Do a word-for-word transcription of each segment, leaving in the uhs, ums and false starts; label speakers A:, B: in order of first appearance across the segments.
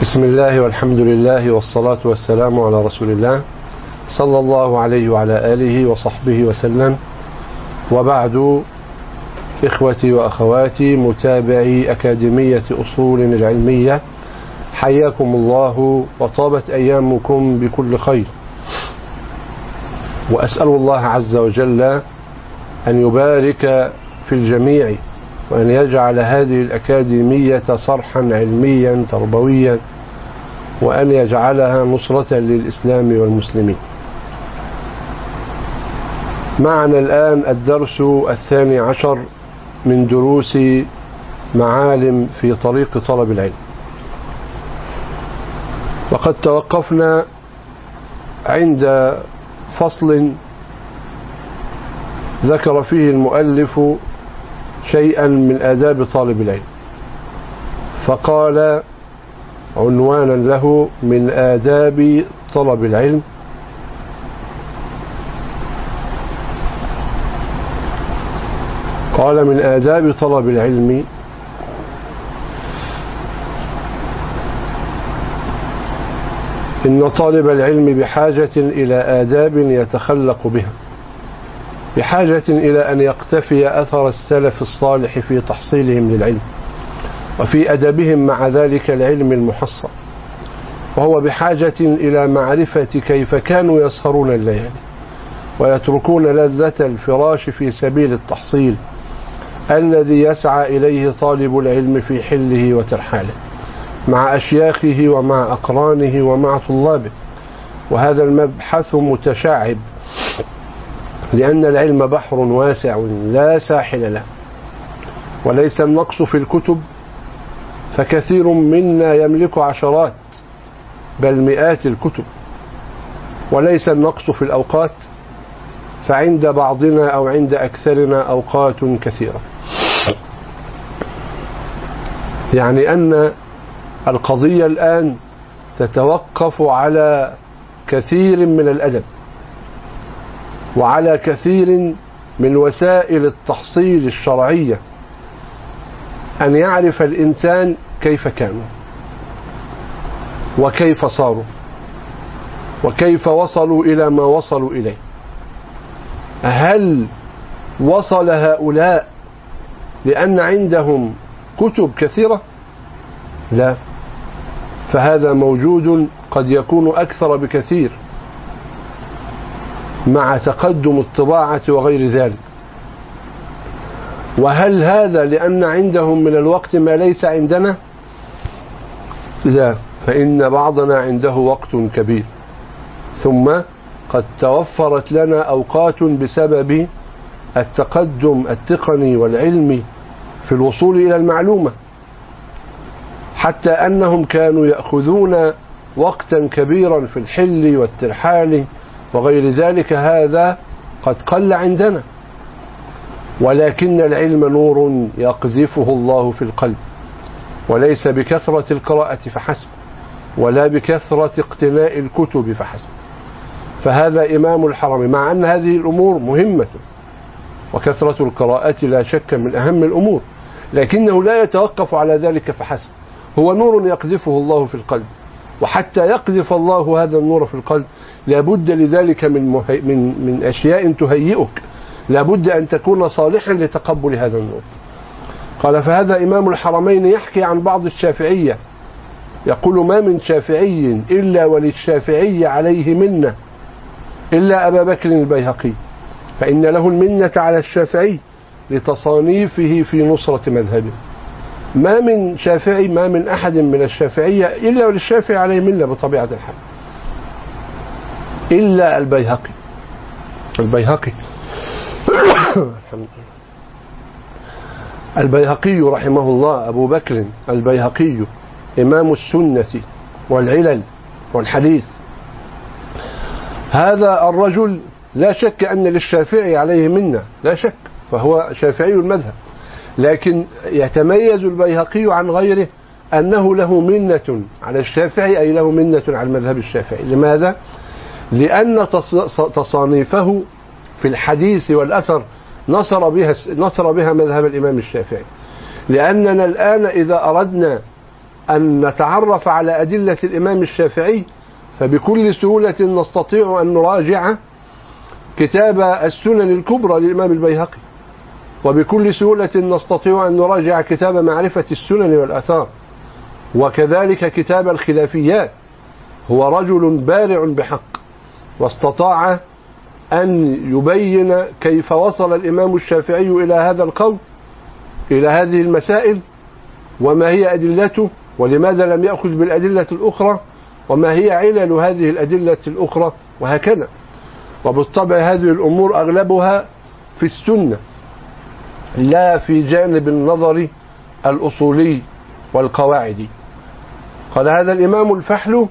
A: بسم الله والحمد لله والصلاة والسلام على رسول الله صلى الله عليه وعلى آله وصحبه وسلم. وبعد، إخوتي وأخواتي متابعي أكاديمية أصول العلمية، حياكم الله وطابت أيامكم بكل خير، وأسأل الله عز وجل أن يبارك في الجميع، وأن يجعل هذه الأكاديمية صرحا علميا تربويا، وأن يجعلها نصرة للإسلام والمسلمين. معنا الآن الدرس الثاني عشر من دروس معالم في طريق طلب العلم، وقد توقفنا عند فصل ذكر فيه المؤلف شيئا من آداب طالب العلم، فقال عنوانا له: من آداب طلب العلم قال من آداب طلب العلم إن طالب العلم بحاجة إلى آداب يتخلق بها، بحاجة إلى أن يقتفي أثر السلف الصالح في تحصيلهم للعلم وفي أدبهم مع ذلك العلم المحصل، وهو بحاجة إلى معرفة كيف كانوا يسهرون الليالي ويتركون لذة الفراش في سبيل التحصيل الذي يسعى إليه طالب العلم في حله وترحاله مع أشياخه ومع أقرانه ومع طلابه. وهذا المبحث متشعب، لأن العلم بحر واسع لا ساحل له، وليس النقص في الكتب، فكثير منا يملك عشرات بل مئات الكتب، وليس النقص في الأوقات، فعند بعضنا أو عند أكثرنا أوقات كثيرة. يعني أن القضية الآن تتوقف على كثير من الأدب وعلى كثير من وسائل التحصيل الشرعية، أن يعرف الإنسان كيف كانوا وكيف صاروا وكيف وصلوا إلى ما وصلوا إليه. هل وصل هؤلاء لأن عندهم كتب كثيرة؟ لا، فهذا موجود قد يكون أكثر بكثير مع تقدم الطباعة وغير ذلك. وهل هذا لأن عندهم من الوقت ما ليس عندنا؟ لا، فإن بعضنا عنده وقت كبير، ثم قد توفرت لنا أوقات بسبب التقدم التقني والعلمي في الوصول إلى المعلومة، حتى أنهم كانوا يأخذون وقتا كبيرا في الحل والترحال وغير ذلك. هذا قد قل عندنا، ولكن العلم نور يقذفه الله في القلب، وليس بكثرة القراءة فحسب، ولا بكثرة اقتناء الكتب فحسب. فهذا إمام الحرم، مع أن هذه الأمور مهمة، وكثرة القراءة لا شك من أهم الأمور، لكنه لا يتوقف على ذلك فحسب، هو نور يقذفه الله في القلب، وحتى يقذف الله هذا النور في القلب لابد لذلك من, مهي... من... من أشياء تهيئك، لابد أن تكون صالحا لتقبل هذا النور. قال: فهذا إمام الحرمين يحكي عن بعض الشافعية، يقول: ما من شافعي إلا وللشافعي عليه منة إلا أبا بكر البيهقي، فإن له المنة على الشافعي لتصانيفه في نصرة مذهبه. ما من شافعي، ما من أحد من الشافعية إلا وللشافعي عليه منة بطبيعة الحال، إلا البيهقي. البيهقي البيهقي رحمه الله، أبو بكر البيهقي، إمام السنة والعلل والحديث. هذا الرجل لا شك أن للشافعي عليه منة، لا شك، فهو شافعي المذهب، لكن يتميز البيهقي عن غيره أنه له منة على الشافعي، أي له منة على المذهب الشافعي. لماذا؟ لأن تصانيفه في الحديث والأثر نصر بها, نصر بها مذهب الإمام الشافعي. لأننا الآن إذا أردنا أن نتعرف على أدلة الإمام الشافعي، فبكل سهولة نستطيع أن نراجع كتاب السنن الكبرى للإمام البيهقي، وبكل سهولة نستطيع أن نراجع كتاب معرفة السنن والآثار، وكذلك كتاب الخلافيات. هو رجل بارع بحق، واستطاع أن يبين كيف وصل الإمام الشافعي إلى هذا القول، إلى هذه المسائل، وما هي أدلته، ولماذا لم يأخذ بالأدلة الأخرى، وما هي علل هذه الأدلة الأخرى، وهكذا. وبالطبع هذه الأمور أغلبها في السنة، لا في جانب النظر الأصولي والقواعدي. قال هذا الإمام الفحل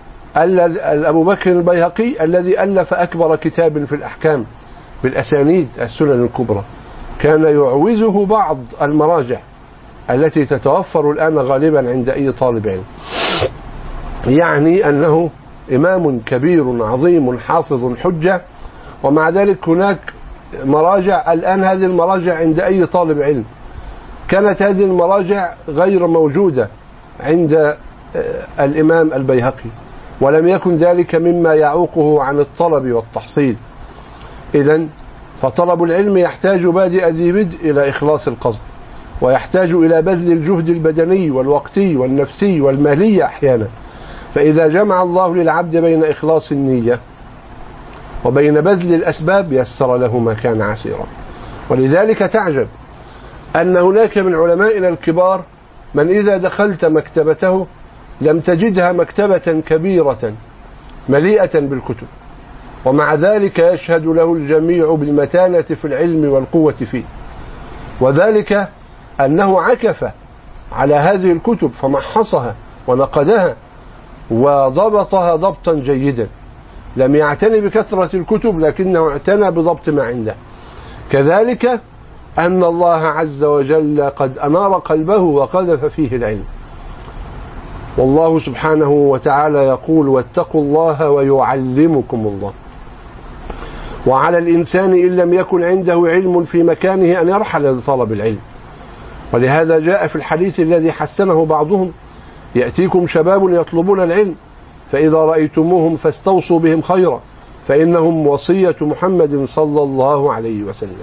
A: أبو بكر البيهقي الذي ألف أكبر كتاب في الأحكام بالأسانيد السنن الكبرى، كان يعوزه بعض المراجع التي تتوفر الآن غالبا عند أي طالب علم، يعني أنه إمام كبير عظيم حافظ حجة، ومع ذلك هناك مراجع الآن هذه المراجع عند أي طالب علم، كانت هذه المراجع غير موجودة عند الإمام البيهقي، ولم يكن ذلك مما يعوقه عن الطلب والتحصيل. إذن فطلب العلم يحتاج بادئ ذي بدء إلى إخلاص القصد، ويحتاج إلى بذل الجهد البدني والوقتي والنفسي والمالي أحيانا. فإذا جمع الله للعبد بين إخلاص النية وبين بذل الأسباب يسر له ما كان عسيرا. ولذلك تعجب أن هناك من علمائنا الكبار من إذا دخلت مكتبته لم تجدها مكتبة كبيرة مليئة بالكتب، ومع ذلك يشهد له الجميع بالمتانة في العلم والقوة فيه، وذلك أنه عكف على هذه الكتب فمحصها ونقدها وضبطها ضبطا جيدا، لم يعتني بكثرة الكتب لكنه اعتنى بضبط ما عنده. كذلك أن الله عز وجل قد أنار قلبه وقذف فيه العلم، والله سبحانه وتعالى يقول واتقوا الله ويعلمكم الله. وعلى الإنسان إن لم يكن عنده علم في مكانه أن يرحل لطلب العلم، ولهذا جاء في الحديث الذي حسنه بعضهم يأتيكم شباب يطلبون العلم فإذا رأيتموهم فاستوصوا بهم خيرا فإنهم وصية محمد صلى الله عليه وسلم.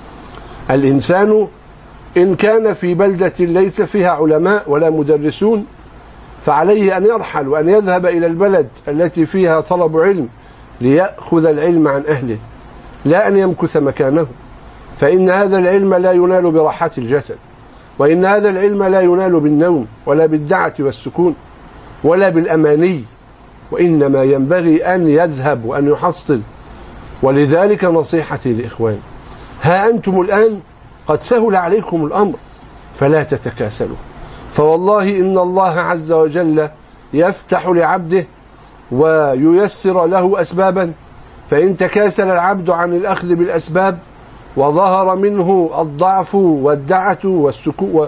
A: الإنسان إن كان في بلدة ليس فيها علماء ولا مدرسون فعليه أن يرحل وأن يذهب إلى البلد التي فيها طلب علم ليأخذ العلم عن أهله، لا أن يمكث مكانه، فإن هذا العلم لا ينال براحة الجسد، وإن هذا العلم لا ينال بالنوم ولا بالدعة والسكون ولا بالأماني، وإنما ينبغي أن يذهب وأن يحصل. ولذلك نصيحتي لإخواني، ها أنتم الآن قد سهل عليكم الأمر فلا تتكاسلوا، فوالله إن الله عز وجل يفتح لعبده وييسر له أسبابا، فإن تكاسل العبد عن الأخذ بالأسباب وظهر منه الضعف والدعة والسكو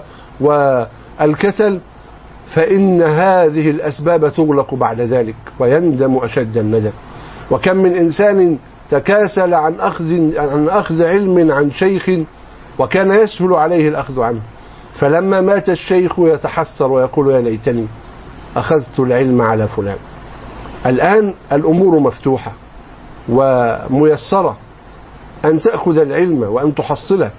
A: والكسل فإن هذه الأسباب تغلق بعد ذلك ويندم أشد الندم. وكم من إنسان تكاسل عن أخذ, عن أخذ علم عن شيخ وكان يسهل عليه الأخذ عنه، فلما مات الشيخ يتحسر ويقول يا ليتني أخذت العلم على فلان. الآن الأمور مفتوحة وميسرة أن تأخذ العلم وأن تحصله،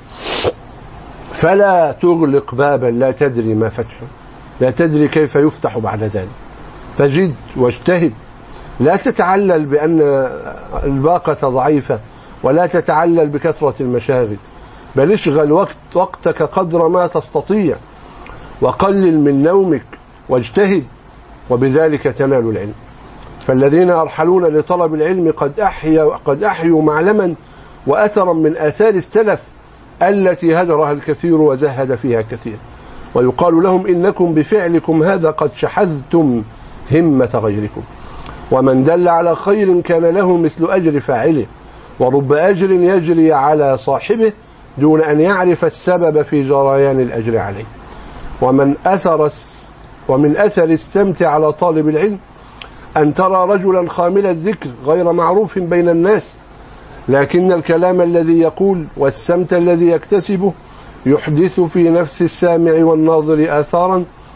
A: فلا تغلق بابا لا تدري ما فتحه، لا تدري كيف يفتح بعد ذلك، فجد واجتهد، لا تتعلل بأن الباقة ضعيفة ولا تتعلل بكثرة المشاغل، بل اشغل وقت وقتك قدر ما تستطيع وقلل من نومك واجتهد، وبذلك تنال العلم. فالذين يرحلون لطلب العلم قد أحيوا, قد أحيوا معلما وأثرا من آثار السلف التي هجرها الكثير وزهد فيها كثير، ويقال لهم إنكم بفعلكم هذا قد شحذتم همة غيركم، ومن دل على خير كان له مثل أجر فاعله، ورب أجر يجري على صاحبه دون أن يعرف السبب في جريان الأجر عليه. ومن أثر ومن أثر السمت على طالب العلم أن ترى رجلا خامل الذكر غير معروف بين الناس، لكن الكلام الذي يقول والسمت الذي يكتسبه يحدث في نفس السامع والناظر آثارا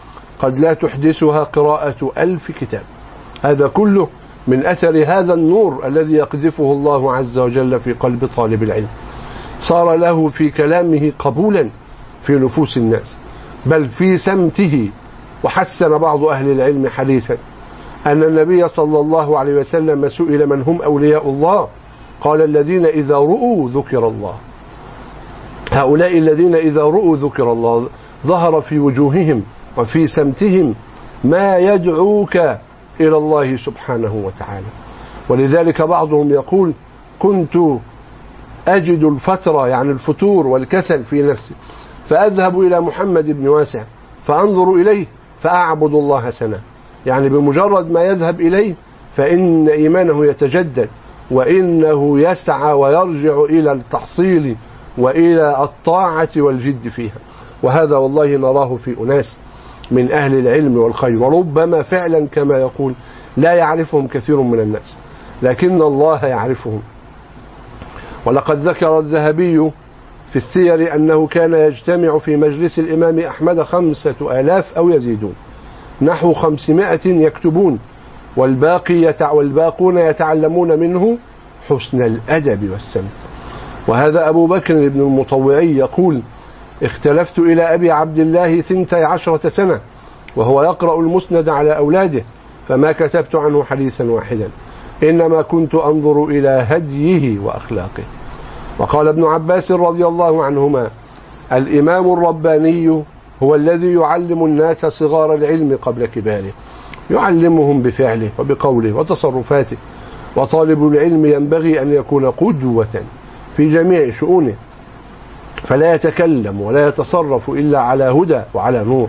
A: قد لا تحدثها قراءة ألف كتاب. هذا كله من أثر هذا النور الذي يقذفه الله عز وجل في قلب طالب العلم، صار له في كلامه قبولا في نفوس الناس، بل في سمته. وحسن بعض أهل العلم حديثا أن النبي صلى الله عليه وسلم سئل من هم أولياء الله، قال الذين إذا رؤوا ذكر الله. هؤلاء الذين إذا رؤوا ذكر الله ظهر في وجوههم وفي سمتهم ما يدعوك إلى الله سبحانه وتعالى. ولذلك بعضهم يقول كنت أجد الفترة، يعني الفتور والكسل في نفسي، فأذهب إلى محمد بن واسع فأنظر إليه فأعبد الله سنة. يعني بمجرد ما يذهب إليه فإن إيمانه يتجدد، وإنه يسعى ويرجع إلى التحصيل وإلى الطاعة والجد فيها. وهذا والله نراه في أناس من أهل العلم والخير، وربما فعلا كما يقول لا يعرفهم كثير من الناس، لكن الله يعرفهم. ولقد ذكر الذهبي في السير أنه كان يجتمع في مجلس الإمام أحمد خمسة آلاف أو يزيدون، نحو خمسمائة يكتبون، والباقي يتع والباقون يتعلمون منه حسن الأدب والسمت. وهذا أبو بكر بن المطوعي يقول اختلفت إلى أبي عبد الله ثنتي عشرة سنة وهو يقرأ المسند على أولاده، فما كتبت عنه حديثا واحدا، إنما كنت أنظر إلى هديه وأخلاقه. وقال ابن عباس رضي الله عنهما الإمام الرباني هو الذي يعلم الناس صغار العلم قبل كباره، يعلمهم بفعله وبقوله وتصرفاته. وطالب العلم ينبغي أن يكون قدوة في جميع شؤونه، فلا يتكلم ولا يتصرف إلا على هدى وعلى نور.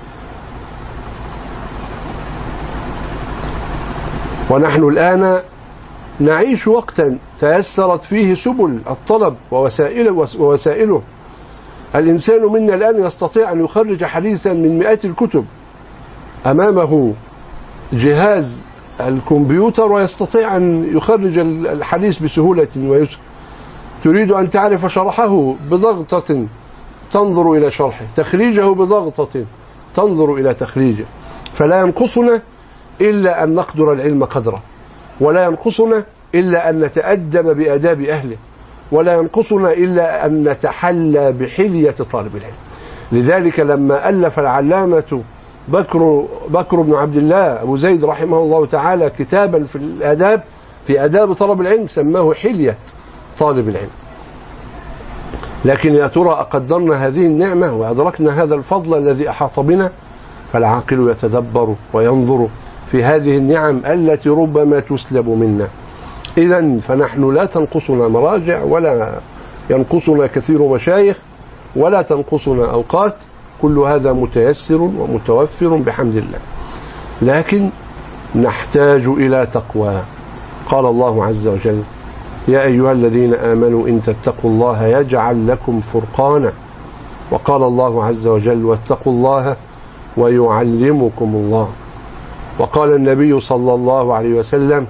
A: ونحن الآن نعيش وقتا تيسرت فيه سبل الطلب ووسائله, ووسائله. الإنسان منا الآن يستطيع أن يخرج حديثا من مئات الكتب أمامه جهاز الكمبيوتر، ويستطيع أن يخرج الحديث بسهولة ويسر. تريد أن تعرف شرحه بضغطة تنظر إلى شرحه، تخريجه بضغطة تنظر إلى تخريجه. فلا ينقصنا إلا أن نقدر العلم قدره، ولا ينقصنا إلا أن نتأدب بآداب أهله، ولا ينقصنا إلا أن نتحلى بحلية طالب العلم. لذلك لما ألف العلامة بكر, بكر بن عبد الله أبو زيد رحمه الله تعالى كتابا في الآداب في آداب طلب العلم سماه حلية طالب العلم. لكن يا ترى أقدرنا هذه النعمة وأدركنا هذا الفضل الذي أحاط بنا؟ فالعاقل يتدبر وينظر في هذه النعم التي ربما تسلب منا. إذن فنحن لا تنقصنا مراجع، ولا ينقصنا كثير مشايخ، ولا تنقصنا أوقات، كل هذا متيسر ومتوفر بحمد الله. لكن نحتاج إلى تقوى. قال الله عز وجل يا أيها الذين آمنوا إن تتقوا الله يجعل لكم فرقانا. وقال الله عز وجل واتقوا الله ويعلمكم الله. وقال النبي صلى الله عليه وسلم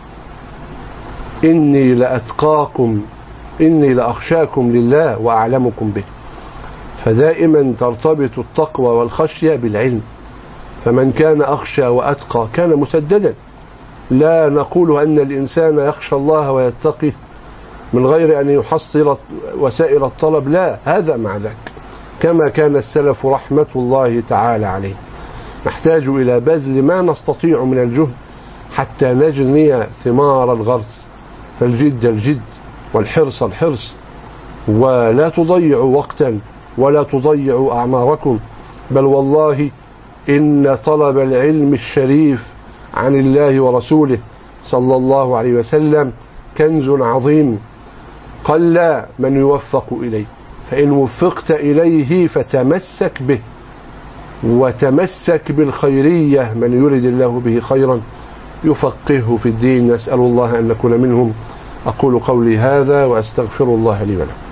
A: إني لأتقاكم إني لأخشاكم لله وأعلمكم به. فدائما ترتبط التقوى والخشية بالعلم، فمن كان أخشى وأتقى كان مسددا. لا نقول أن الإنسان يخشى الله ويتقي من غير أن يحصل وسائل الطلب، لا، هذا مع ذاك، كما كان السلف رحمة الله تعالى عليه. نحتاج إلى بذل ما نستطيع من الجهد حتى نجني ثمار الغرس، فالجد الجد والحرص الحرص. ولا تضيعوا وقتا ولا تضيعوا أعماركم، بل والله إن طلب العلم الشريف عن الله ورسوله صلى الله عليه وسلم كنز عظيم، قل من يوفق إليه، فإن وفقت إليه فتمسك به، وتمسك بالخيرية، من يريد الله به خيرا يفقهه في الدين. نسأل الله أن نكون منهم. أقول قولي هذا وأستغفر الله لي ولكم.